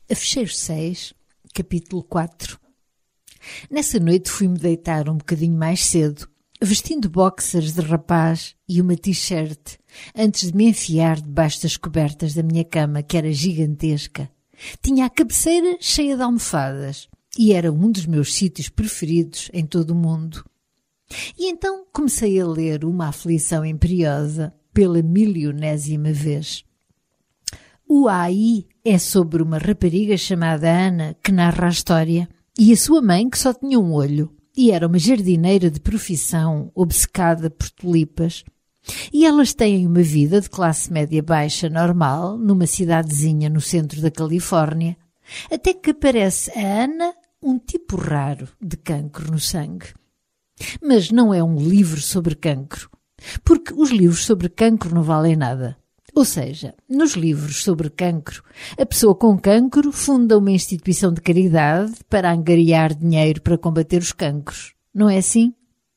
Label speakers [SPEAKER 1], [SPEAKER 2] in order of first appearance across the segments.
[SPEAKER 1] A Fecheiro 6, capítulo 4. Nessa noite fui-me deitar um bocadinho mais cedo, vestindo boxers de rapaz e uma t-shirt, antes de me enfiar debaixo das cobertas da minha cama, que era gigantesca. Tinha a cabeceira cheia de almofadas e era um dos meus sítios preferidos em todo o mundo. E então comecei a ler Uma Aflição Imperiosa pela milionésima vez. O AI é sobre uma rapariga chamada Ana que narra a história e a sua mãe que só tinha um olho e era uma jardineira de profissão obcecada por tulipas. E elas têm uma vida de classe média baixa normal numa cidadezinha no centro da Califórnia, até que aparece a Ana, um tipo raro de cancro no sangue. Mas não é um livro sobre cancro, porque os livros sobre cancro não valem nada. Ou seja, nos livros sobre cancro, a pessoa com cancro funda uma instituição de caridade para angariar dinheiro para combater os cancros. Não é assim?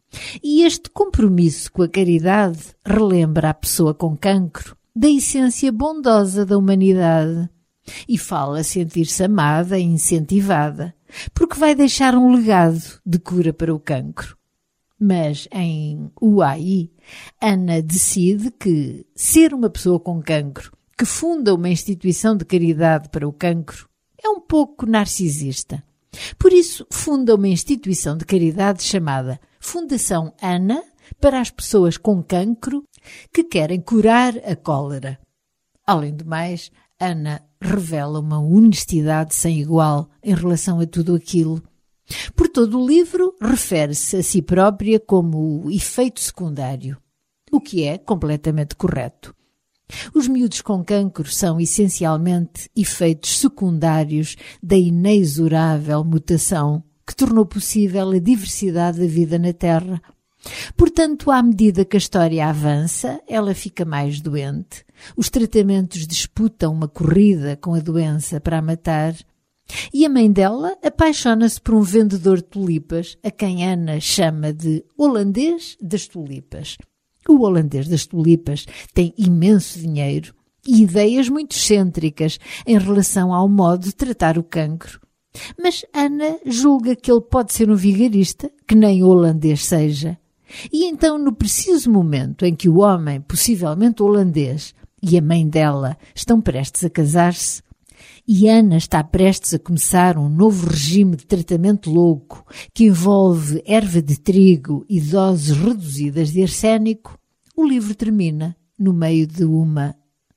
[SPEAKER 1] E este compromisso com a caridade relembra a pessoa com cancro da essência bondosa da humanidade e fala sentir-se amada e incentivada, porque vai deixar um legado de cura para o cancro. Mas em UAI, Ana decide que ser uma pessoa com cancro que funda uma instituição de caridade para o cancro é um pouco narcisista. Por isso, funda uma instituição de caridade chamada Fundação Ana para as pessoas com cancro que querem curar a cólera. Além do mais, Ana revela uma honestidade sem igual em relação a tudo aquilo. Por todo o livro, refere-se a si própria como o efeito secundário, o que é completamente correto. Os miúdos com cancro são essencialmente efeitos secundários da inexorável mutação que tornou possível a diversidade da vida na Terra. Portanto, à medida que a história avança, ela fica mais doente. Os tratamentos disputam uma corrida com a doença para a matar. E a mãe dela apaixona-se por um vendedor de tulipas, a quem Ana chama de holandês das tulipas. O holandês das tulipas tem imenso dinheiro e ideias muito excêntricas em relação ao modo de tratar o cancro. Mas Ana julga que ele pode ser um vigarista, que nem o holandês seja. E então, no preciso momento em que o homem, possivelmente holandês, e a mãe dela estão prestes a casar-se, e Ana está prestes a começar um novo regime de tratamento louco que envolve erva de trigo e doses reduzidas de arsénico, o livro termina no meio de uma...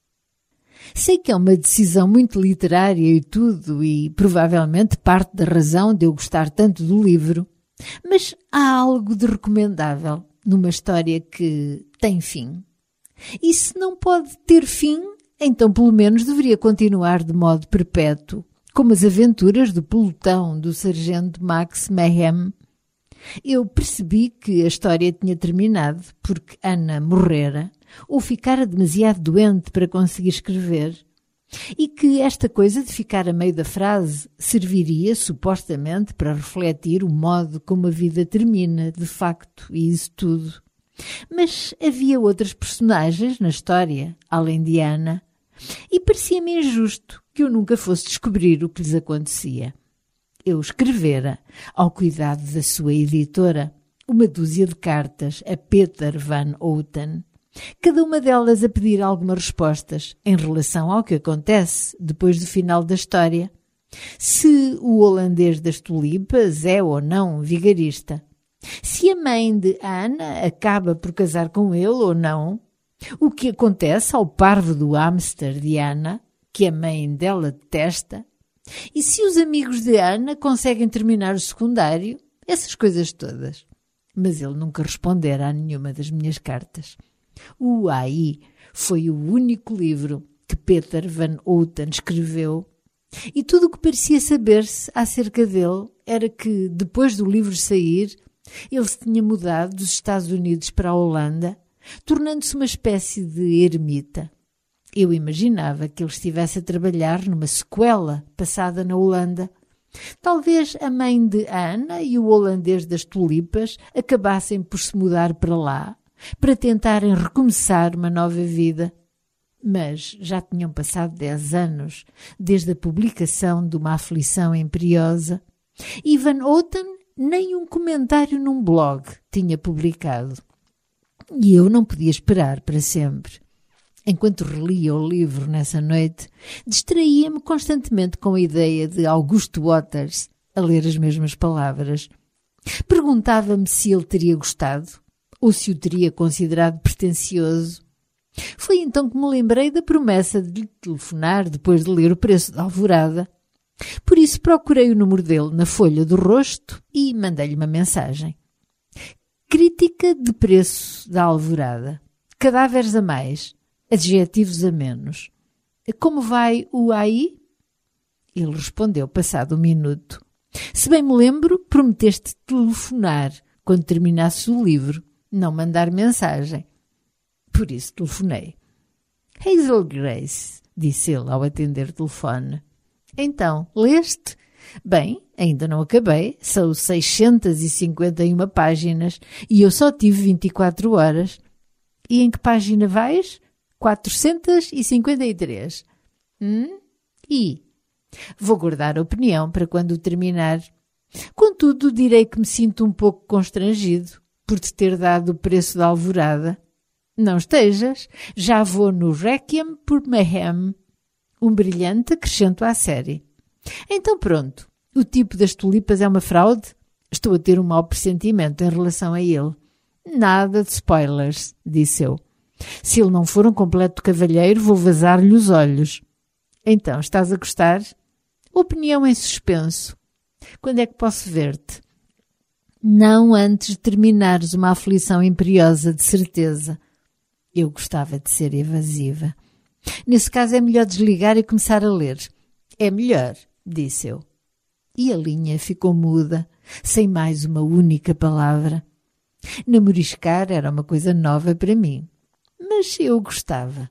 [SPEAKER 1] Sei que é uma decisão muito literária e tudo, e provavelmente parte da razão de eu gostar tanto do livro, mas há algo de recomendável numa história que tem fim. E se não pode ter fim, então pelo menos deveria continuar de modo perpétuo, como as aventuras do pelotão do sargento Max Mayhem. Eu percebi que a história tinha terminado porque Ana morrera ou ficara demasiado doente para conseguir escrever, e que esta coisa de ficar a meio da frase serviria supostamente para refletir o modo como a vida termina, de facto, e isso tudo. Mas havia outras personagens na história, além de Ana, e parecia-me injusto que eu nunca fosse descobrir o que lhes acontecia. Eu escrevera, ao cuidado da sua editora, uma dúzia de cartas a Peter Van Houten, cada uma delas a pedir algumas respostas em relação ao que acontece depois do final da história. Se o holandês das tulipas é ou não vigarista, se a mãe de Ana acaba por casar com ele ou não, o que acontece ao parvo do hamster de Ana, que a mãe dela detesta, e se os amigos de Ana conseguem terminar o secundário, essas coisas todas. Mas ele nunca respondera a nenhuma das minhas cartas. O AI foi o único livro que Peter Van Houten escreveu, e tudo o que parecia saber-se acerca dele era que, depois do livro sair, ele se tinha mudado dos Estados Unidos para a Holanda, tornando-se uma espécie de ermita. Eu imaginava que ele estivesse a trabalhar numa sequela passada na Holanda. Talvez a mãe de Ana e o holandês das tulipas acabassem por se mudar para lá, para tentarem recomeçar uma nova vida. Mas já tinham passado 10 anos desde a publicação de Uma Aflição Imperiosa e Van Houten nem um comentário num blog tinha publicado. E eu não podia esperar para sempre. Enquanto relia o livro nessa noite, distraía-me constantemente com a ideia de Augusto Waters a ler as mesmas palavras. Perguntava-me se ele teria gostado ou se o teria considerado pretensioso. Foi então que me lembrei da promessa de lhe telefonar depois de ler O Preço da Alvorada. Por isso procurei o número dele na folha do rosto e mandei-lhe uma mensagem. Crítica de Preço da Alvorada. Cadáveres a mais. Adjetivos a menos. Como vai o aí? Ele respondeu passado um minuto. Se bem me lembro, prometeste telefonar quando terminasse o livro, não mandar mensagem. Por isso telefonei. Hazel Grace, disse ele ao atender o telefone. Então, leste? Bem, ainda não acabei. São 651 páginas e eu só tive 24 horas. E em que página vais? 453. E? Vou guardar a opinião para quando terminar. Contudo, direi que me sinto um pouco constrangido por te ter dado o Preço da Alvorada. Não estejas, já vou no Requiem por Mayhem, um brilhante acrescento à série. Então pronto, o tipo das tulipas é uma fraude? Estou a ter um mau pressentimento em relação a ele. Nada de spoilers, disse eu. Se ele não for um completo cavalheiro, vou vazar-lhe os olhos. Então, estás a gostar? Opinião em suspenso. Quando é que posso ver-te? Não antes de terminares Uma Aflição Imperiosa, de certeza. Eu gostava de ser evasiva. Nesse caso é melhor desligar e começar a ler. É melhor, disse eu. E a linha ficou muda, sem mais uma única palavra. Namoriscar era uma coisa nova para mim, mas eu gostava.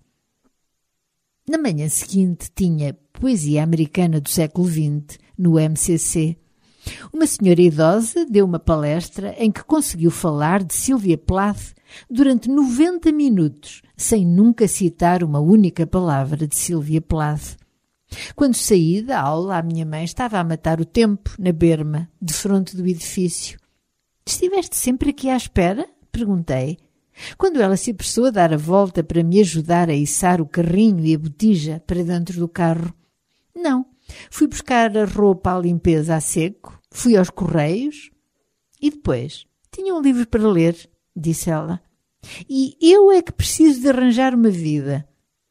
[SPEAKER 1] Na manhã seguinte tinha Poesia Americana do século XX, no MCC. Uma senhora idosa deu uma palestra em que conseguiu falar de Sylvia Plath durante 90 minutos, sem nunca citar uma única palavra de Sylvia Plath. Quando saí da aula, a minha mãe estava a matar o tempo na berma, defronte do edifício. «Estiveste sempre aqui à espera?» perguntei, quando ela se apressou a dar a volta para me ajudar a içar o carrinho e a botija para dentro do carro. «Não, fui buscar a roupa à limpeza a seco, fui aos correios e depois tinha um livro para ler», disse ela. «E eu é que preciso de arranjar uma vida».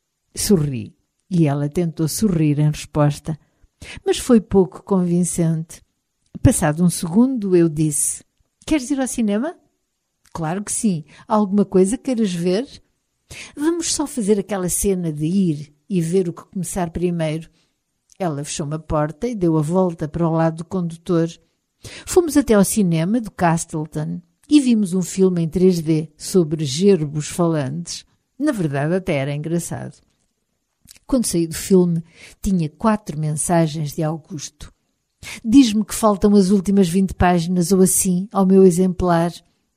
[SPEAKER 1] Sorri e ela tentou sorrir em resposta, mas foi pouco convincente. Passado um segundo eu disse: «Queres ir ao cinema?» «Claro que sim. Alguma coisa queiras ver?» «Vamos só fazer aquela cena de ir e ver o que começar primeiro». Ela fechou-me a porta e deu a volta para o lado do condutor. Fomos até ao cinema do Castleton e vimos um filme em 3D sobre gerbos falantes. Na verdade, até era engraçado. Quando saí do filme, tinha 4 mensagens de Augusto. «Diz-me que faltam as últimas 20 páginas ou assim ao meu exemplar».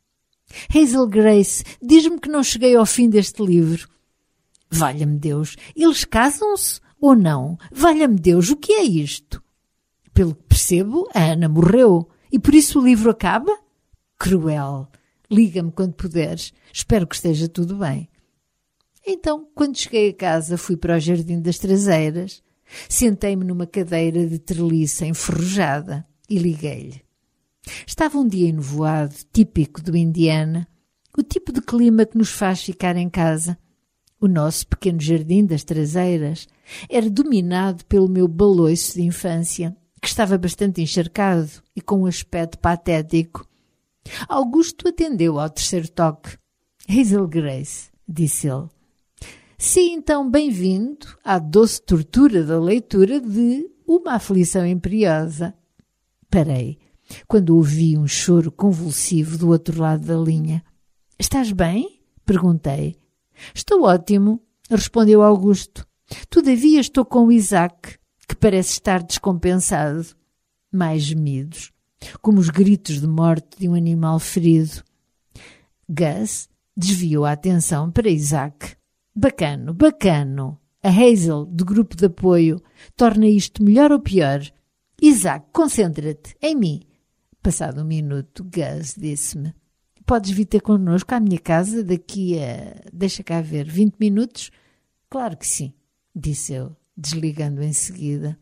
[SPEAKER 1] «Hazel Grace, diz-me que não cheguei ao fim deste livro». «Valha-me Deus, eles casam-se ou não? Valha-me Deus, o que é isto?» «Pelo que percebo, a Ana morreu e por isso o livro acaba?» «Cruel. Liga-me quando puderes. Espero que esteja tudo bem». Então, quando cheguei a casa, fui para o Jardim das Traseiras, sentei-me numa cadeira de treliça enferrujada e liguei-lhe. Estava um dia enovoado, típico do Indiana, o tipo de clima que nos faz ficar em casa. O nosso pequeno Jardim das Traseiras era dominado pelo meu baloiço de infância, que estava bastante encharcado e com um aspecto patético. Augusto atendeu ao terceiro toque. «Hazel Grace», disse ele. «Sim, então, bem-vindo à doce tortura da leitura de Uma Aflição Imperiosa». Parei, quando ouvi um choro convulsivo do outro lado da linha. «Estás bem?» perguntei. «Estou ótimo», respondeu Augusto. «Todavia estou com o Isaac, que parece estar descompensado». Mais gemidos, como os gritos de morte de um animal ferido. Gus desviou a atenção para Isaac. Bacano, bacano. A Hazel, do grupo de apoio, torna isto melhor ou pior? Isaac, concentra-te, em mim. Passado um minuto, Gus disse-me: podes vir ter connosco à minha casa daqui a, deixa cá ver, 20 minutos? Claro que sim, disse eu, desligando em seguida.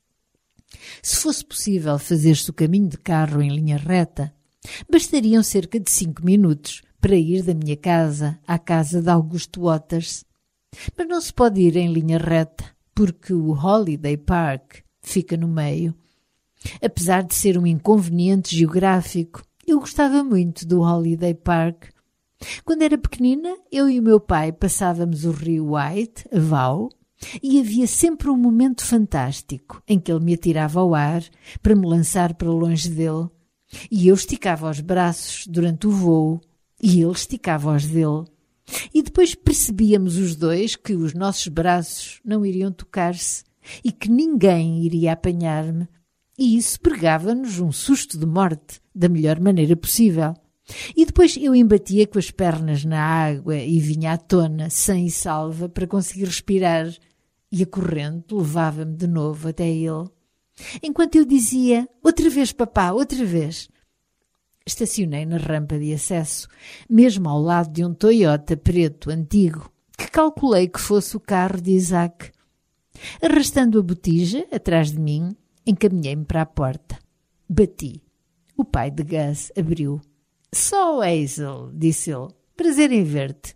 [SPEAKER 1] Se fosse possível fazer-se o caminho de carro em linha reta, bastariam cerca de 5 minutos para ir da minha casa à casa de Augusto Waters. Mas não se pode ir em linha reta, porque o Holiday Park fica no meio. Apesar de ser um inconveniente geográfico, eu gostava muito do Holiday Park. Quando era pequenina, eu e o meu pai passávamos o rio White, a Vau, e havia sempre um momento fantástico em que ele me atirava ao ar para me lançar para longe dele. E eu esticava os braços durante o voo e ele esticava os dele. E depois percebíamos os dois que os nossos braços não iriam tocar-se e que ninguém iria apanhar-me. E isso pregava-nos um susto de morte da melhor maneira possível. E depois eu embatia com as pernas na água e vinha à tona, sã e salva, para conseguir respirar. E a corrente levava-me de novo até ele. Enquanto eu dizia: outra vez, papá, outra vez. Estacionei na rampa de acesso, mesmo ao lado de um Toyota preto antigo, que calculei que fosse o carro de Isaac. Arrastando a botija atrás de mim, encaminhei-me para a porta. Bati. O pai de Gus abriu. Só Hazel, disse ele. Prazer em ver-te.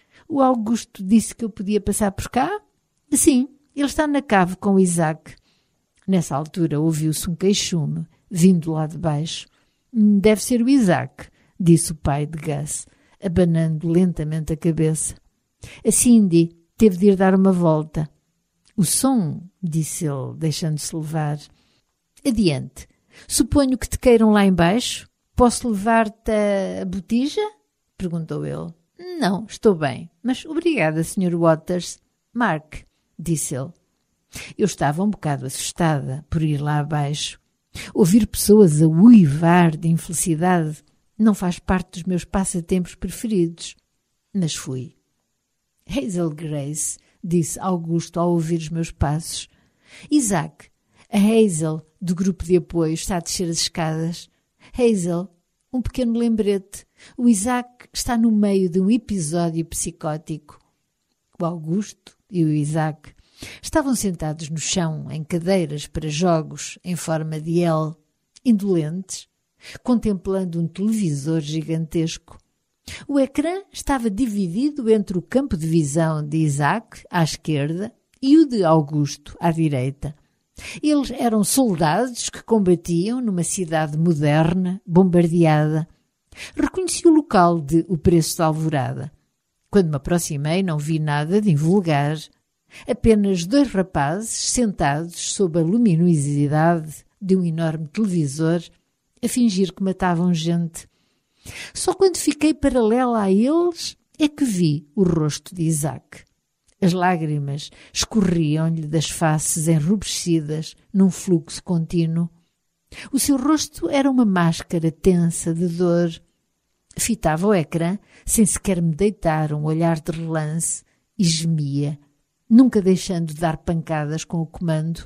[SPEAKER 1] O Augusto disse que eu podia passar por cá? Sim, ele está na cave com o Isaac. Nessa altura ouviu-se um queixume, vindo lá de baixo. Deve ser o Isaac, disse o pai de Gus, abanando lentamente a cabeça. A Cindy teve de ir dar uma volta. O som, disse ele, deixando-se levar. Adiante. Suponho que te queiram lá embaixo? Posso levar-te a botija? Perguntou ele. Não, estou bem, mas obrigada, Sr. Waters. Mark, disse ele. Eu estava um bocado assustada por ir lá abaixo. Ouvir pessoas a uivar de infelicidade não faz parte dos meus passatempos preferidos. Mas fui. Hazel Grace, disse Augusto ao ouvir os meus passos. Isaac, a Hazel, do grupo de apoio, está a descer as escadas. Hazel, um pequeno lembrete. O Isaac está no meio de um episódio psicótico. O Augusto e o Isaac estavam sentados no chão, em cadeiras para jogos, em forma de L, indolentes, contemplando um televisor gigantesco. O ecrã estava dividido entre o campo de visão de Isaac, à esquerda, e o de Augusto, à direita. Eles eram soldados que combatiam numa cidade moderna, bombardeada. Reconheci o local de O Preço de Alvorada. Quando me aproximei, não vi nada de invulgar. Apenas 2 rapazes sentados sob a luminosidade de um enorme televisor a fingir que matavam gente. Só quando fiquei paralela a eles é que vi o rosto de Isaac. As lágrimas escorriam-lhe das faces enrubescidas num fluxo contínuo. O seu rosto era uma máscara tensa de dor. Fitava o ecrã sem sequer me deitar um olhar de relance e gemia, nunca deixando de dar pancadas com o comando.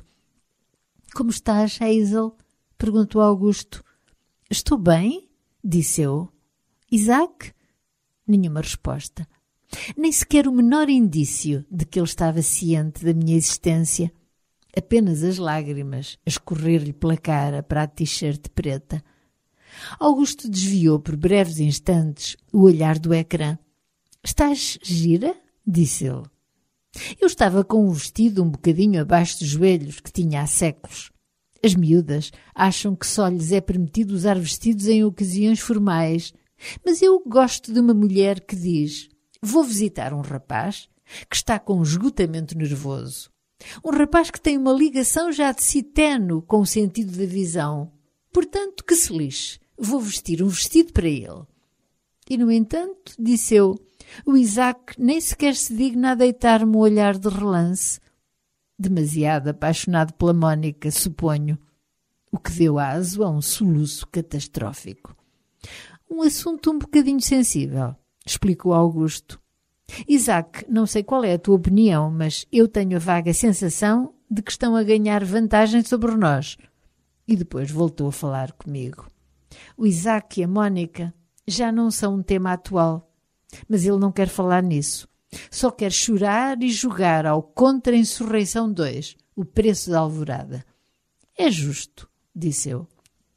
[SPEAKER 1] — Como estás, Hazel? — perguntou Augusto. — Estou bem? — disse eu. — Isaac? Nenhuma resposta. Nem sequer o menor indício de que ele estava ciente da minha existência. Apenas as lágrimas a escorrer-lhe pela cara para a t-shirt preta. Augusto desviou por breves instantes o olhar do ecrã. — Estás gira? — disse ele. Eu estava com um vestido um bocadinho abaixo dos joelhos que tinha há séculos. As miúdas acham que só lhes é permitido usar vestidos em ocasiões formais, mas eu gosto de uma mulher que diz: vou visitar um rapaz que está com um esgotamento nervoso. Um rapaz que tem uma ligação já de si ténue com o sentido da visão. Portanto, que se lixe. Vou vestir um vestido para ele. E, no entanto, disse eu, o Isaac nem sequer se digna a deitar-me um olhar de relance. Demasiado apaixonado pela Mónica, suponho. O que deu aso a um soluço catastrófico. Um assunto um bocadinho sensível, explicou Augusto. Isaac, não sei qual é a tua opinião, mas eu tenho a vaga sensação de que estão a ganhar vantagem sobre nós. E depois voltou a falar comigo. O Isaac e a Mónica já não são um tema atual, mas ele não quer falar nisso. Só quer chorar e jogar ao Contra-Insurreição 2, o preço da alvorada. É justo, disse eu.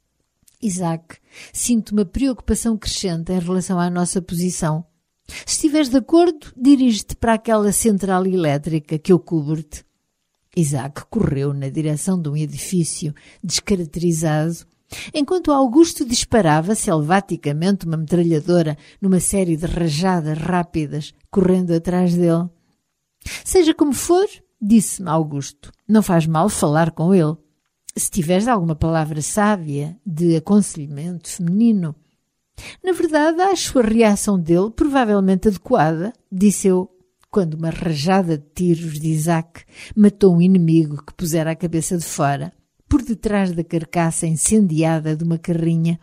[SPEAKER 1] Isaac, sinto uma preocupação crescente em relação à nossa posição. Se estiveres de acordo, dirige-te para aquela central elétrica que eu cubro-te. Isaac correu na direção de um edifício descaracterizado, enquanto Augusto disparava selvaticamente uma metralhadora numa série de rajadas rápidas, correndo atrás dele. Seja como for, disse-me Augusto, não faz mal falar com ele. Se tiveres alguma palavra sábia de aconselhamento feminino. Na verdade, acho a reação dele provavelmente adequada, disse eu, quando uma rajada de tiros de Isaac matou um inimigo que pusera a cabeça de fora, por detrás da carcaça incendiada de uma carrinha.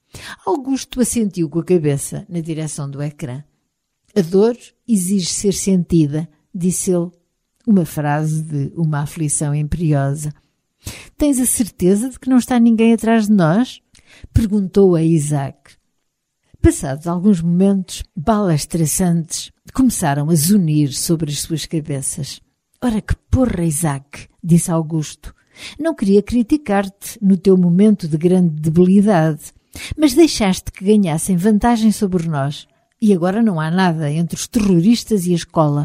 [SPEAKER 1] Augusto assentiu com a cabeça na direção do ecrã. A dor exige ser sentida, disse ele, uma frase de uma aflição imperiosa. Tens a certeza de que não está ninguém atrás de nós? Perguntou a Isaac. Passados alguns momentos, balas traçantes começaram a zunir sobre as suas cabeças. Ora que porra, Isaac, disse Augusto. Não queria criticar-te no teu momento de grande debilidade, mas deixaste que ganhassem vantagem sobre nós. E agora não há nada entre os terroristas e a escola.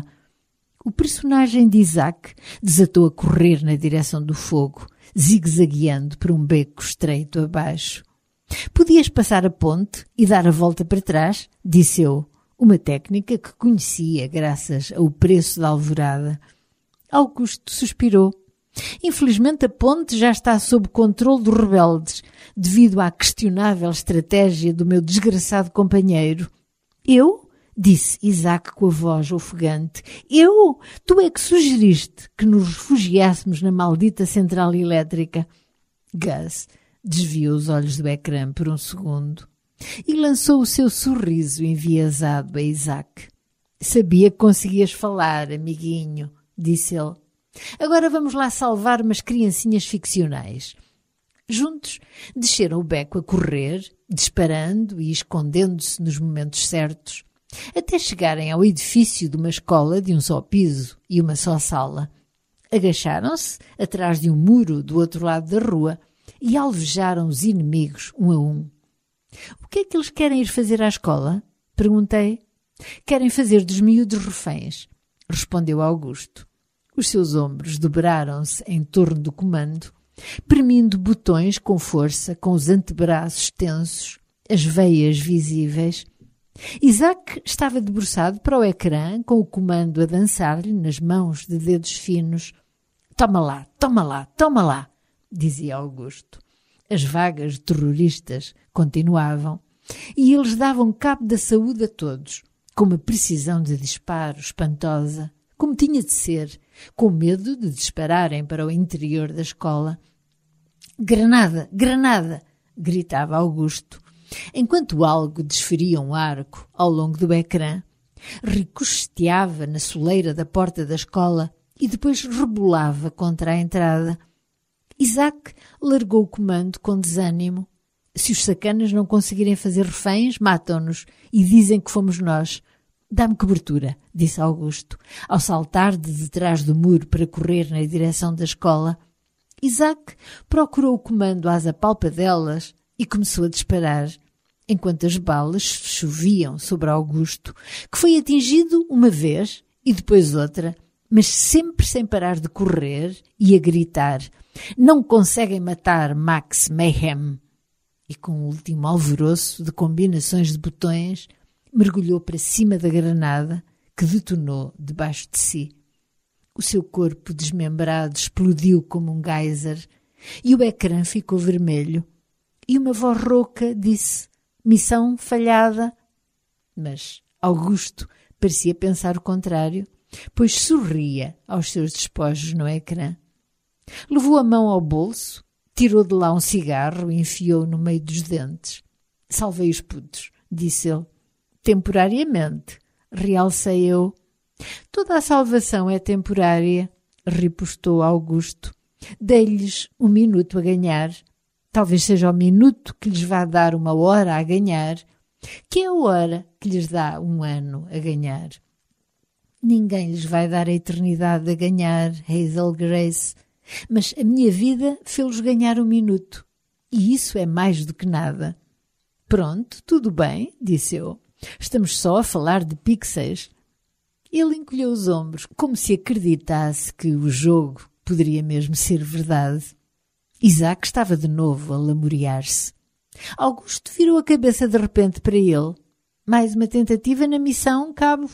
[SPEAKER 1] O personagem de Isaac desatou a correr na direção do fogo, zigue-zagueando por um beco estreito abaixo. Podias passar a ponte e dar a volta para trás, disse eu, uma técnica que conhecia graças ao preço da alvorada. Augusto suspirou. Infelizmente a ponte já está sob controle dos rebeldes, devido à questionável estratégia do meu desgraçado companheiro. Eu? Disse Isaac com a voz ofegante. Eu? Tu é que sugeriste que nos refugiássemos na maldita central elétrica. Gus desviou os olhos do ecrã por um segundo e lançou o seu sorriso enviesado a Isaac. Sabia que conseguias falar, amiguinho, disse ele. Agora vamos lá salvar umas criancinhas ficcionais. Juntos desceram o beco a correr, disparando e escondendo-se nos momentos certos, até chegarem ao edifício de uma escola de um só piso e uma só sala. Agacharam-se atrás de um muro do outro lado da rua e alvejaram os inimigos um a um. O que é que eles querem ir fazer à escola? Perguntei. Querem fazer dos miúdos reféns, respondeu Augusto. Os seus ombros dobraram-se em torno do comando, premindo botões com força, com os antebraços tensos, as veias visíveis. Isaac estava debruçado para o ecrã, com o comando a dançar-lhe nas mãos de dedos finos. Toma lá, toma lá, toma lá, dizia Augusto. As vagas terroristas continuavam, e eles davam cabo da saúde a todos, com uma precisão de disparo espantosa, como tinha de ser, com medo de dispararem para o interior da escola. Granada, granada, gritava Augusto, enquanto algo desferia um arco ao longo do ecrã, ricocheteava na soleira da porta da escola e depois rebolava contra a entrada. Isaac largou o comando com desânimo. Se os sacanas não conseguirem fazer reféns, matam-nos e dizem que fomos nós. Dá-me cobertura, disse Augusto, ao saltar de detrás do muro para correr na direção da escola. Isaac procurou o comando às apalpadelas e começou a disparar, enquanto as balas choviam sobre Augusto, que foi atingido uma vez e depois outra, mas sempre sem parar de correr e a gritar: Não conseguem matar Max Mayhem! E com um último alvoroço de combinações de botões, mergulhou para cima da granada, que detonou debaixo de si. O seu corpo desmembrado explodiu como um geyser e o ecrã ficou vermelho. E uma voz rouca disse: Missão falhada. Mas Augusto parecia pensar o contrário, pois sorria aos seus despojos no ecrã. Levou a mão ao bolso, tirou de lá um cigarro e enfiou no meio dos dentes. Salvei os putos, disse ele. Temporariamente, realcei eu. Toda a salvação é temporária, ripostou Augusto. Dei-lhes 1 minuto a ganhar. Talvez seja o minuto que lhes vá dar 1 hora a ganhar, que é a hora que lhes dá 1 ano a ganhar. Ninguém lhes vai dar a eternidade a ganhar, Hazel Grace, mas a minha vida fez-los ganhar 1 minuto, e isso é mais do que nada. Pronto, tudo bem, disse eu. Estamos só a falar de pixels. Ele encolheu os ombros, como se acreditasse que o jogo poderia mesmo ser verdade. Isaac estava de novo a lamorear-se. Augusto virou a cabeça de repente para ele. Mais uma tentativa na missão, cabo.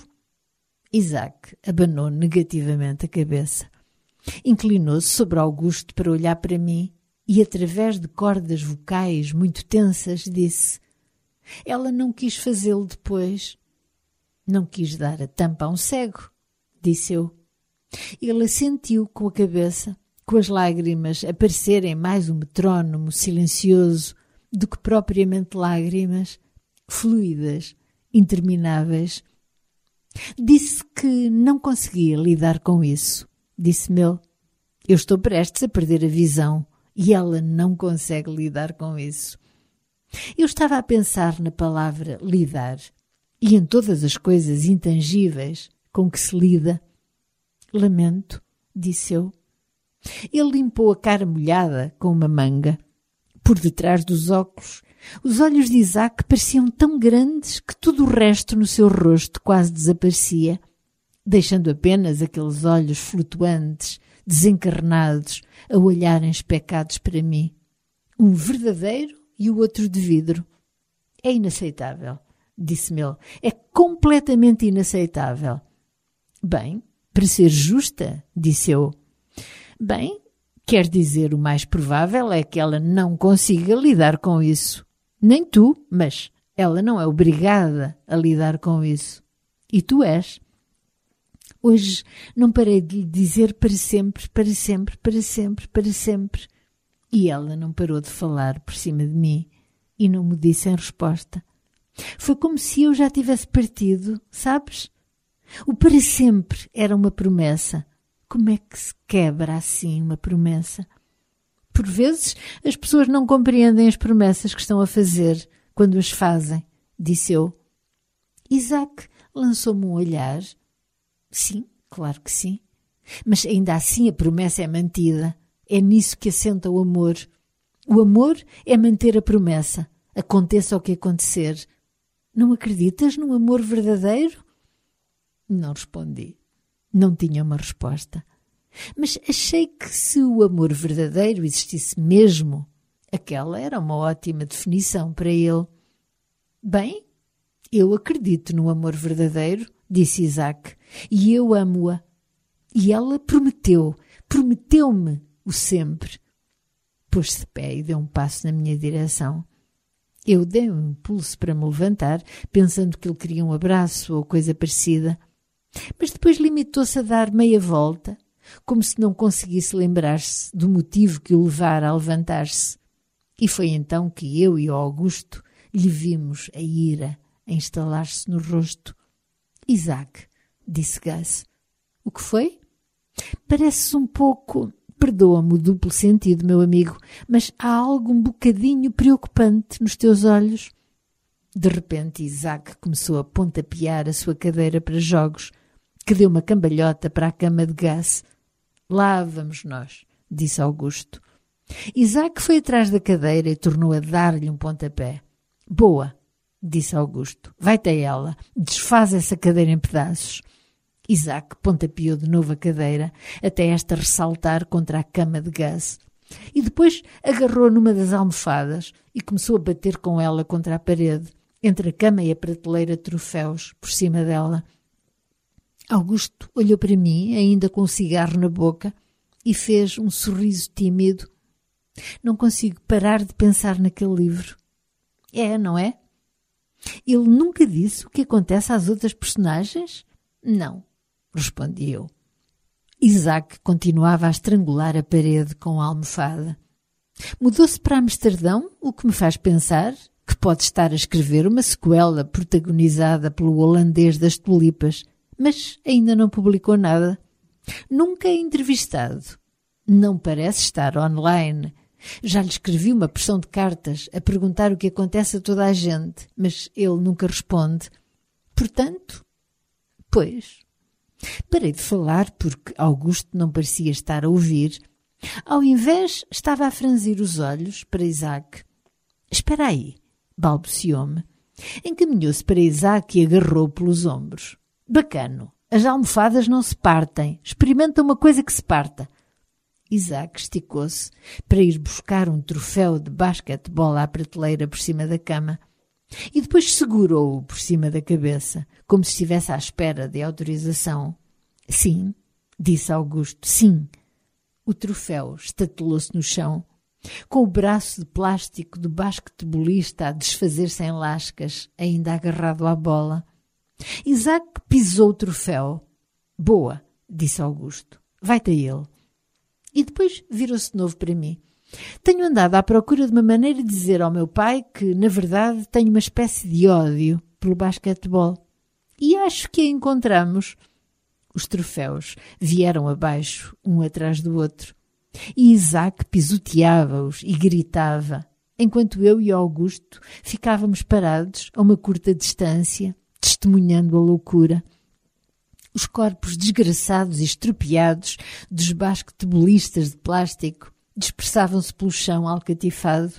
[SPEAKER 1] Isaac abanou negativamente a cabeça. Inclinou-se sobre Augusto para olhar para mim e, através de cordas vocais muito tensas, disse: ela não quis fazê-lo depois. Não quis dar a tampa a um cego, disse eu. Ele assentiu com a cabeça, com as lágrimas a parecerem mais um metrónomo silencioso do que propriamente lágrimas, fluídas, intermináveis. Disse que não conseguia lidar com isso. Disse-me ele: eu estou prestes a perder a visão e ela não consegue lidar com isso. Eu estava a pensar na palavra lidar e em todas as coisas intangíveis com que se lida. Lamento, disse eu. Ele limpou a cara molhada com uma manga. Por detrás dos óculos, os olhos de Isaac pareciam tão grandes que tudo o resto no seu rosto quase desaparecia, deixando apenas aqueles olhos flutuantes, desencarnados, a olharem especados para mim. Um verdadeiro e o outro de vidro. É inaceitável, disse-me ele. É completamente inaceitável. Bem, para ser justa, disse eu. Bem, quer dizer, o mais provável é que ela não consiga lidar com isso. Nem tu, mas ela não é obrigada a lidar com isso. E tu és. Hoje não parei de lhe dizer para sempre, para sempre, para sempre, para sempre. E ela não parou de falar por cima de mim e não me disse em resposta. Foi como se eu já tivesse partido, sabes? O para sempre era uma promessa. Como é que se quebra assim uma promessa? Por vezes as pessoas não compreendem as promessas que estão a fazer quando as fazem, disse eu. Isaac lançou-me um olhar. Sim, claro que sim. Mas ainda assim a promessa é mantida. É nisso que assenta o amor. O amor é manter a promessa, aconteça o que acontecer. Não acreditas no amor verdadeiro? Não respondi. Não tinha uma resposta. Mas achei que se o amor verdadeiro existisse mesmo, aquela era uma ótima definição para ele. Bem, eu acredito no amor verdadeiro, disse Isaac, e eu amo-a. E ela prometeu-me o sempre. Pôs-se de pé e deu um passo na minha direção. Eu dei um impulso para me levantar, pensando que ele queria um abraço ou coisa parecida. Mas depois limitou-se a dar meia volta, como se não conseguisse lembrar-se do motivo que o levara a levantar-se. E foi então que eu e o Augusto lhe vimos a ira a instalar-se no rosto. Isaac, disse Gus. O que foi? Pareces um pouco... Perdoa-me o duplo sentido, meu amigo, mas há algo um bocadinho preocupante nos teus olhos. De repente, Isaac começou a pontapear a sua cadeira para jogos, que deu uma cambalhota para a cama de Gus. Lá vamos nós, disse Augusto. Isaac foi atrás da cadeira e tornou a dar-lhe um pontapé. Boa, disse Augusto. Vai-te a ela, desfaz essa cadeira em pedaços. Isaac pontapeou de novo a cadeira, até esta ressaltar contra a cama de Gus. E depois agarrou numa das almofadas e começou a bater com ela contra a parede, entre a cama e a prateleira de troféus, por cima dela. Augusto olhou para mim, ainda com o cigarro na boca, e fez um sorriso tímido. Não consigo parar de pensar naquele livro. É, não é? Ele nunca disse o que acontece às outras personagens? Não, respondi eu. Isaac continuava a estrangular a parede com a almofada. Mudou-se para Amsterdão, o que me faz pensar, que pode estar a escrever uma sequela protagonizada pelo holandês das tulipas, mas ainda não publicou nada. Nunca é entrevistado. Não parece estar online. Já lhe escrevi uma porção de cartas a perguntar o que acontece a toda a gente, mas ele nunca responde. Portanto, pois, parei de falar porque Augusto não parecia estar a ouvir. Ao invés, estava a franzir os olhos para Isaac. Espera aí, balbuciou-me. Encaminhou-se para Isaac e agarrou pelos ombros. Bacano, as almofadas não se partem. Experimenta uma coisa que se parta. Isaac esticou-se para ir buscar um troféu de basquetebol à prateleira por cima da cama e depois segurou-o por cima da cabeça, como se estivesse à espera de autorização. Sim, disse Augusto, sim. O troféu estatelou-se no chão, com o braço de plástico do basquetebolista a desfazer-se em lascas, ainda agarrado à bola. Isaac pisou o troféu. Boa, disse Augusto. Vai-te a ele. E depois virou-se de novo para mim. Tenho andado à procura de uma maneira de dizer ao meu pai que, na verdade, tenho uma espécie de ódio pelo basquetebol. E acho que a encontramos. Os troféus vieram abaixo, um atrás do outro. E Isaac pisoteava-os e gritava, enquanto eu e Augusto ficávamos parados a uma curta distância, testemunhando a loucura. Os corpos desgraçados e estropiados dos basquetebolistas de plástico dispersavam-se pelo chão alcatifado.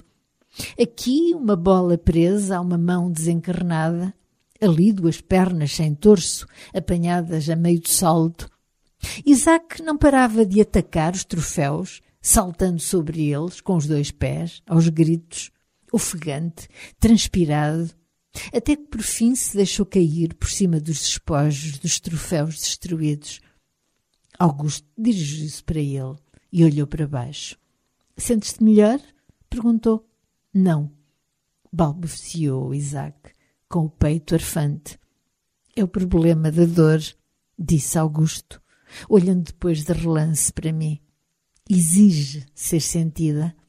[SPEAKER 1] Aqui uma bola presa a uma mão desencarnada, ali duas pernas sem torso, apanhadas a meio de salto. Isaac não parava de atacar os troféus, saltando sobre eles com os dois pés, aos gritos, ofegante, transpirado, até que por fim se deixou cair por cima dos despojos dos troféus destruídos. Augusto dirigiu-se para ele e olhou para baixo. — Sentes-te melhor? — perguntou. — Não, balbuciou Isaac, com o peito arfante. — É o problema da dor, disse Augusto, olhando depois de relance para mim. Exige ser sentida.